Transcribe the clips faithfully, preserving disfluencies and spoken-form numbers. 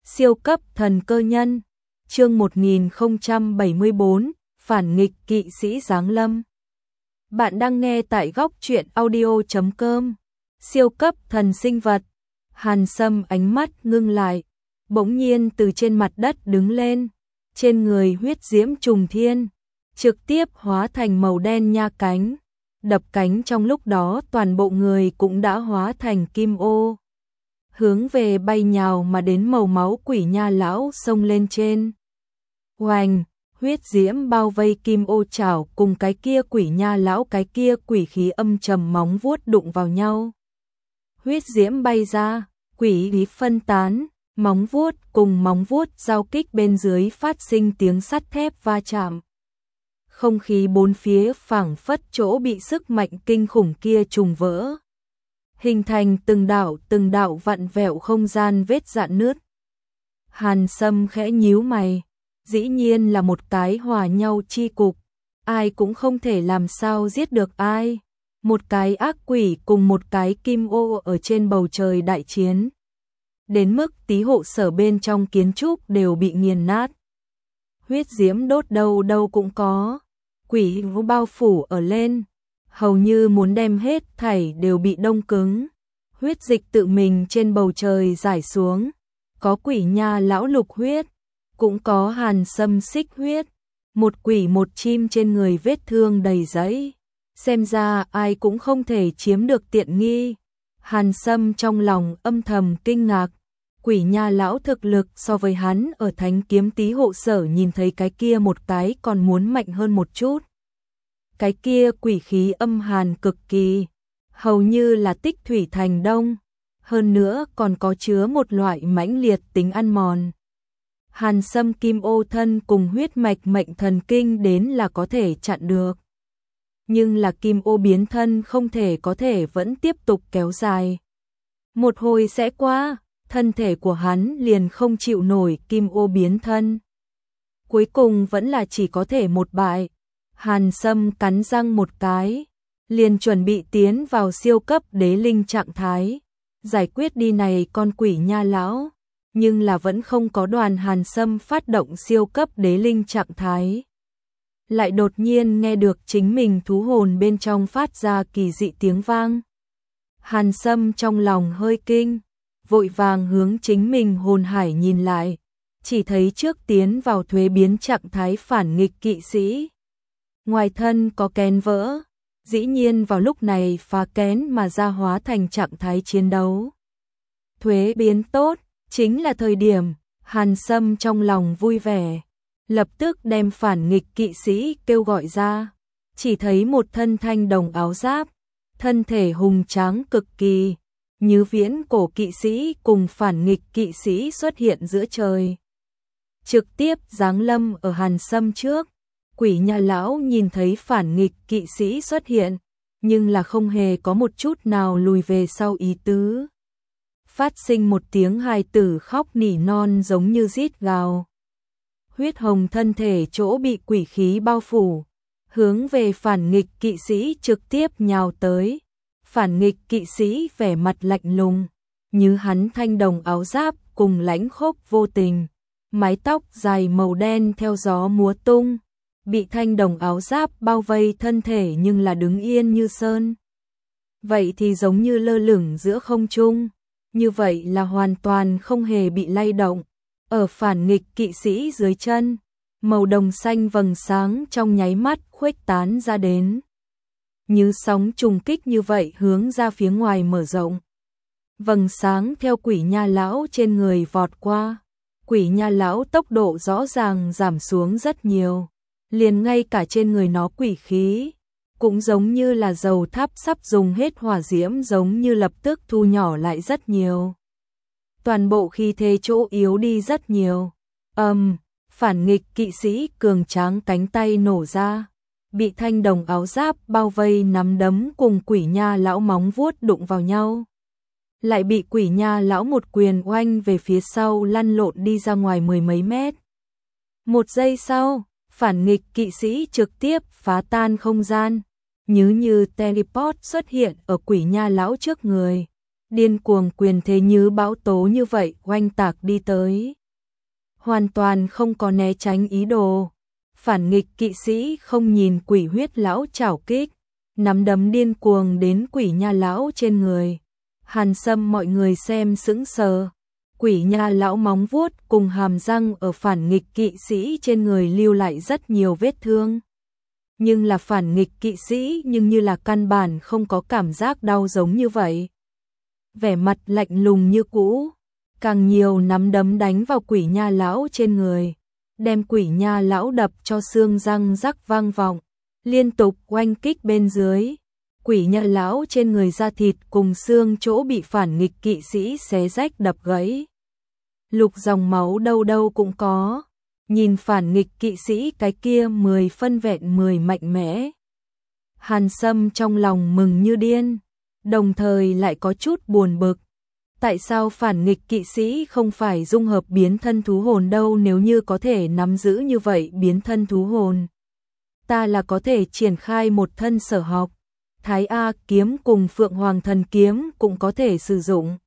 Siêu cấp thần cơ nhân, chương một nghìn không trăm bảy mươi bốn, phản nghịch kỵ sĩ giáng lâm. Bạn đang nghe tại góc truyện audio chấm com. Siêu cấp thần sinh vật. Hàn Sâm ánh mắt ngưng lại, bỗng nhiên từ trên mặt đất đứng lên, trên người huyết diễm trùng thiên, trực tiếp hóa thành màu đen nha cánh, đập cánh trong lúc đó toàn bộ người cũng đã hóa thành kim ô, hướng về bay nhào mà đến màu máu quỷ nha lão xông lên trên. Oanh, huyết diễm bao vây kim ô chảo cùng cái kia quỷ nha lão, cái kia quỷ khí âm trầm móng vuốt đụng vào nhau. Huyết diễm bay ra, quỷ khí phân tán, móng vuốt cùng móng vuốt giao kích bên dưới phát sinh tiếng sắt thép va chạm. Không khí bốn phía phảng phất chỗ bị sức mạnh kinh khủng kia trùng vỡ, hình thành từng đạo từng đạo vặn vẹo không gian vết rạn nứt. Hàn Sâm khẽ nhíu mày, dĩ nhiên là một cái hòa nhau chi cục, ai cũng không thể làm sao giết được ai. Một cái ác quỷ cùng một cái kim ô ở trên bầu trời đại chiến, đến mức tí hộ sở bên trong kiến trúc đều bị nghiền nát. Huyết diễm đốt đâu đâu cũng có, quỷ vô bao phủ ở lên, hầu như muốn đem hết thảy đều bị đông cứng. Huyết dịch tự mình trên bầu trời rải xuống, có quỷ nha lão lục huyết, cũng có Hàn Sâm xích huyết, một quỷ một chim trên người vết thương đầy giấy. Xem ra ai cũng không thể chiếm được tiện nghi. Hàn Sâm trong lòng âm thầm kinh ngạc, quỷ nha lão thực lực so với hắn ở Thánh Kiếm Tý hộ sở nhìn thấy cái kia một cái còn muốn mạnh hơn một chút. Cái kia quỷ khí âm hàn cực kỳ, hầu như là tích thủy thành đông, hơn nữa còn có chứa một loại mãnh liệt tính ăn mòn. Hàn Sâm kim ô thân cùng huyết mạch mệnh thần kinh đến là có thể chặn được, nhưng là kim ô biến thân không thể có thể vẫn tiếp tục kéo dài. Một hồi sẽ qua, thân thể của hắn liền không chịu nổi kim ô biến thân. Cuối cùng vẫn là chỉ có thể một bại. Hàn Sâm cắn răng một cái, liền chuẩn bị tiến vào siêu cấp đế linh trạng thái, giải quyết đi này con quỷ nha lão, nhưng là vẫn không có đoàn Hàn Sâm phát động siêu cấp đế linh trạng thái. Lại đột nhiên nghe được chính mình thú hồn bên trong phát ra kỳ dị tiếng vang. Hàn Sâm trong lòng hơi kinh, vội vàng hướng chính mình hồn hải nhìn lại, chỉ thấy trước tiến vào thuế biến trạng thái phản nghịch kỵ sĩ. Ngoài thân có kén vỡ, dĩ nhiên vào lúc này phá kén mà ra hóa thành trạng thái chiến đấu. Thuế biến tốt, chính là thời điểm. Hàn Sâm trong lòng vui vẻ, lập tức đem phản nghịch kỵ sĩ kêu gọi ra, chỉ thấy một thân thanh đồng áo giáp, thân thể hùng tráng cực kỳ, như viễn cổ kỵ sĩ cùng phản nghịch kỵ sĩ xuất hiện giữa trời, trực tiếp giáng lâm ở Hàn Sâm trước. Quỷ nha lão nhìn thấy phản nghịch kỵ sĩ xuất hiện, nhưng là không hề có một chút nào lùi về sau ý tứ. Phát sinh một tiếng hài tử khóc nỉ non giống như rít gào. Huyết hồng thân thể chỗ bị quỷ khí bao phủ, hướng về phản nghịch kỵ sĩ trực tiếp nhào tới. Phản nghịch kỵ sĩ vẻ mặt lạnh lùng, như hắn thanh đồng áo giáp cùng lãnh khốc vô tình, mái tóc dài màu đen theo gió múa tung, bị thanh đồng áo giáp bao vây thân thể nhưng là đứng yên như sơn. Vậy thì giống như lơ lửng giữa không trung, như vậy là hoàn toàn không hề bị lay động. Ở phản nghịch kỵ sĩ dưới chân, màu đồng xanh vầng sáng trong nháy mắt khuếch tán ra đến, như sóng trùng kích như vậy hướng ra phía ngoài mở rộng. Vầng sáng theo quỷ nha lão trên người vọt qua, quỷ nha lão tốc độ rõ ràng giảm xuống rất nhiều, liền ngay cả trên người nó quỷ khí, cũng giống như là dầu thắp sắp dùng hết hỏa diễm giống như lập tức thu nhỏ lại rất nhiều. Toàn bộ khí thế chỗ yếu đi rất nhiều. Âm, um, phản nghịch kỵ sĩ cường tráng cánh tay nổ ra, bị thanh đồng áo giáp bao vây nắm đấm cùng quỷ nha lão móng vuốt đụng vào nhau. Lại bị quỷ nha lão một quyền oanh về phía sau lăn lộn đi ra ngoài mười mấy mét. Một giây sau, phản nghịch kỵ sĩ trực tiếp phá tan không gian, như như teleport xuất hiện ở quỷ nha lão trước người, điên cuồng quyền thế như bão tố như vậy oanh tạc đi tới. Hoàn toàn không có né tránh ý đồ. Phản nghịch kỵ sĩ không nhìn quỷ huyết lão chảo kích, nắm đấm điên cuồng đến quỷ nha lão trên người. Hàn Sâm mọi người xem sững sờ. Quỷ nha lão móng vuốt cùng hàm răng ở phản nghịch kỵ sĩ trên người lưu lại rất nhiều vết thương. Nhưng là phản nghịch kỵ sĩ nhưng như là căn bản không có cảm giác đau giống như vậy. Vẻ mặt lạnh lùng như cũ, càng nhiều nắm đấm đánh vào quỷ nha lão trên người, đem quỷ nha lão đập cho xương răng rắc vang vọng, liên tục oanh kích bên dưới. Quỷ nha lão trên người da thịt cùng xương chỗ bị phản nghịch kỵ sĩ xé rách đập gãy. Lục dòng máu đâu đâu cũng có. Nhìn phản nghịch kỵ sĩ cái kia mười phân vẹn mười mạnh mẽ. Hàn Sâm trong lòng mừng như điên, đồng thời lại có chút buồn bực. Tại sao phản nghịch kỵ sĩ không phải dung hợp biến thân thú hồn đâu, nếu như có thể nắm giữ như vậy biến thân thú hồn? Ta là có thể triển khai một thân sở học, Thái A kiếm cùng Phượng Hoàng thần kiếm cũng có thể sử dụng.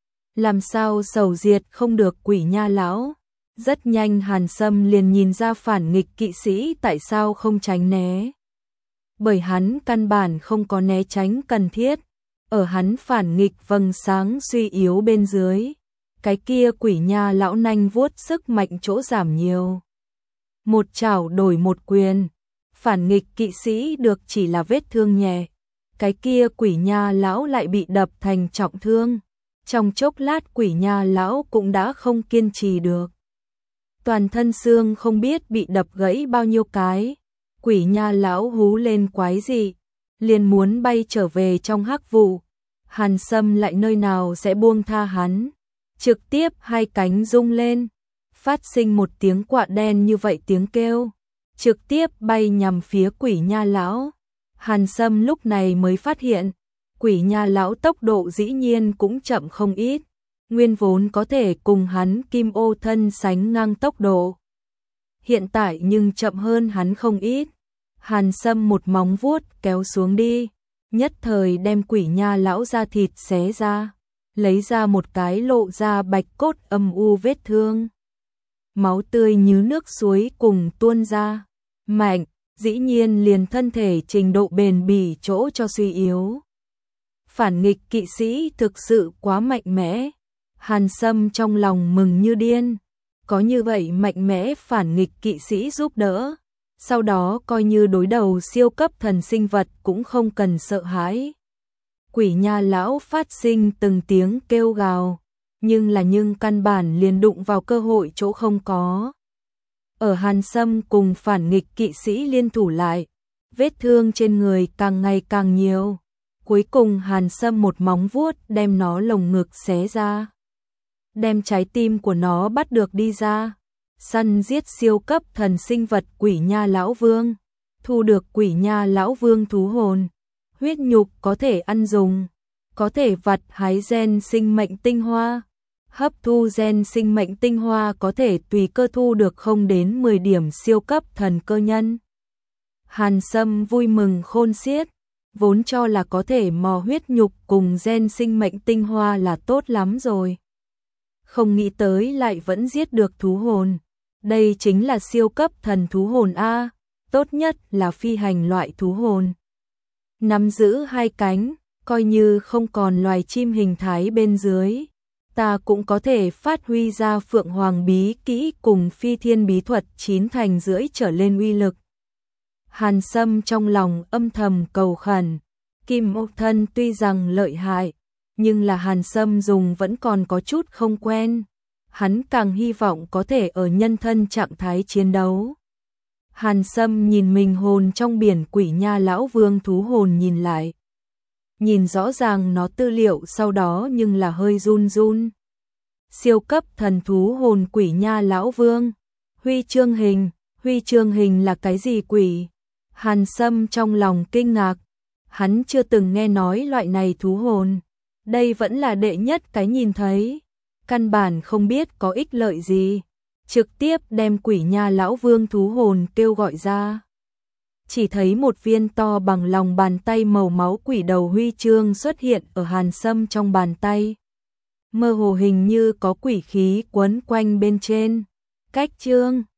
Làm sao sầu diệt không được quỷ nha lão? Rất nhanh Hàn Sâm liền nhìn ra phản nghịch kỵ sĩ tại sao không tránh né. Bởi hắn căn bản không có né tránh cần thiết. Ở hắn phản nghịch vầng sáng suy yếu bên dưới, cái kia quỷ nha lão nanh vuốt sức mạnh chỗ giảm nhiều. Một chảo đổi một quyền, phản nghịch kỵ sĩ được chỉ là vết thương nhẹ, cái kia quỷ nha lão lại bị đập thành trọng thương. Trong chốc lát quỷ nha lão cũng đã không kiên trì được. Toàn thân xương không biết bị đập gãy bao nhiêu cái. Quỷ nha lão hú lên quái dị, liền muốn bay trở về trong hắc vụ. Hàn Sâm lại nơi nào sẽ buông tha hắn, trực tiếp hai cánh rung lên, phát sinh một tiếng quạ đen như vậy tiếng kêu, trực tiếp bay nhằm phía quỷ nha lão. Hàn Sâm lúc này mới phát hiện, quỷ nha lão tốc độ dĩ nhiên cũng chậm không ít, nguyên vốn có thể cùng hắn kim ô thân sánh ngang tốc độ. Hiện tại nhưng chậm hơn hắn không ít. Hàn Sâm một móng vuốt kéo xuống đi, nhất thời đem quỷ nha lão da thịt xé ra, lấy ra một cái lộ ra bạch cốt âm u vết thương. Máu tươi như nước suối cùng tuôn ra, mạnh, dĩ nhiên liền thân thể trình độ bền bỉ chỗ cho suy yếu. Phản nghịch kỵ sĩ thực sự quá mạnh mẽ, Hàn Sâm trong lòng mừng như điên, có như vậy mạnh mẽ phản nghịch kỵ sĩ giúp đỡ. Sau đó coi như đối đầu siêu cấp thần sinh vật cũng không cần sợ hãi. Quỷ nha lão phát sinh từng tiếng kêu gào, nhưng là nhưng căn bản liền đụng vào cơ hội chỗ không có. Ở Hàn Sâm cùng phản nghịch kỵ sĩ liên thủ lại, vết thương trên người càng ngày càng nhiều. Cuối cùng Hàn Sâm một móng vuốt đem nó lồng ngực xé ra, đem trái tim của nó bắt được đi ra. Săn giết siêu cấp thần sinh vật quỷ nha lão vương, thu được quỷ nha lão vương thú hồn, huyết nhục có thể ăn dùng, có thể vặt hái gen sinh mệnh tinh hoa, hấp thu gen sinh mệnh tinh hoa có thể tùy cơ thu được không đến mười điểm siêu cấp thần cơ nhân. Hàn Sâm vui mừng khôn xiết, vốn cho là có thể mò huyết nhục cùng gen sinh mệnh tinh hoa là tốt lắm rồi. Không nghĩ tới lại vẫn giết được thú hồn. Đây chính là siêu cấp thần thú hồn A, tốt nhất là phi hành loại thú hồn. Nắm giữ hai cánh, coi như không còn loài chim hình thái bên dưới, ta cũng có thể phát huy ra Phượng Hoàng bí kỹ cùng phi thiên bí thuật chín thành rưỡi trở lên uy lực. Hàn Sâm trong lòng âm thầm cầu khẩn, kim ô thân tuy rằng lợi hại, nhưng là Hàn Sâm dùng vẫn còn có chút không quen. Hắn càng hy vọng có thể ở nhân thân trạng thái chiến đấu. Hàn Sâm nhìn mình hồn trong biển quỷ nha lão vương thú hồn nhìn lại. Nhìn rõ ràng nó tư liệu sau đó nhưng là hơi run run. Siêu cấp thần thú hồn quỷ nha lão vương. Huy chương hình, huy chương hình là cái gì quỷ? Hàn Sâm trong lòng kinh ngạc. Hắn chưa từng nghe nói loại này thú hồn. Đây vẫn là đệ nhất cái nhìn thấy. Căn bản không biết có ích lợi gì, trực tiếp đem quỷ nha lão vương thú hồn kêu gọi ra. chỉ thấy một viên to bằng lòng bàn tay màu máu quỷ đầu huy chương xuất hiện ở Hàn Sâm trong bàn tay. Mơ hồ hình như có quỷ khí quấn quanh bên trên. Cách chương